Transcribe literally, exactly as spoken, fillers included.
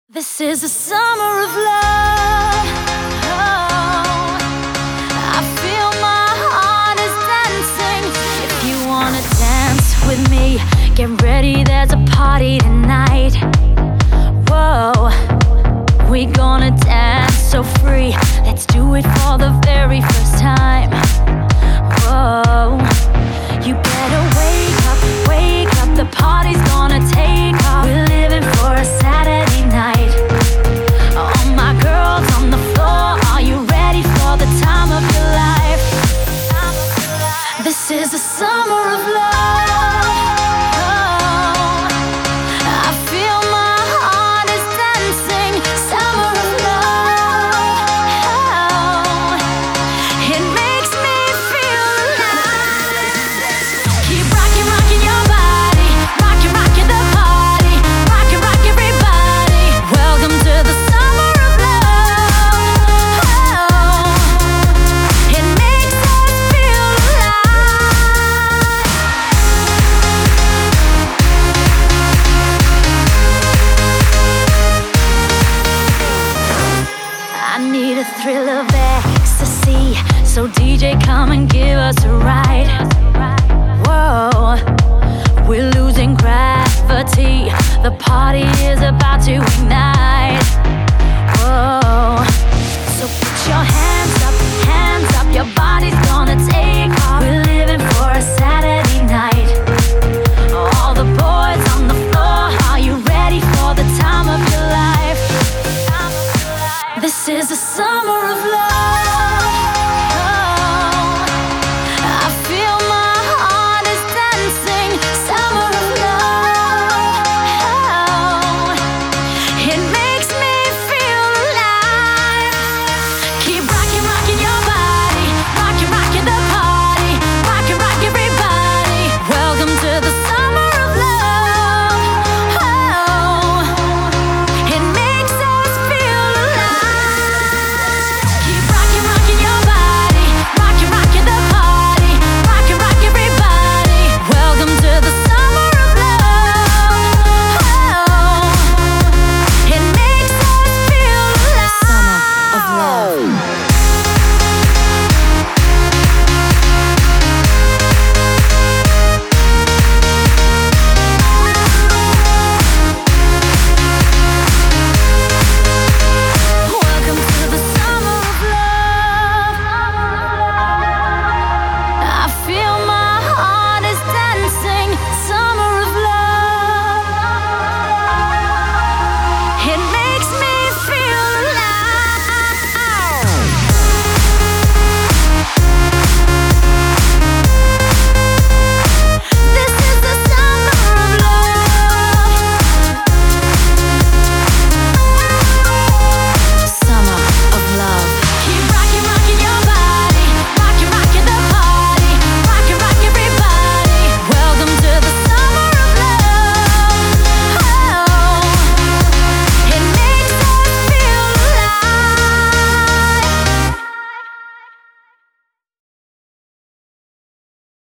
This is a summer of love. Oh, I feel my heart is dancing. If you wanna dance with me, get ready, there's a party tonight. Whoa, we gonna dance so free. Let's do it for the very first time. Whoa, you better wake up, wake up. The party's gonna take off. We're living for a Saturday night. All my girls on the floor, are you ready for the time of your life? This is the summer of love. Oh, I feel my heart is dancing. Summer of love. Oh, it makes me feel alive. Keep rocking, rocking your body, rocking, rocking the party, rocking, rock everybody. Welcome to the summer of love. Oh, it makes us feel alive. I need a thrill of ecstasy, so D J, come and give us a ride. Whoa, we're losing gravity. The party is about to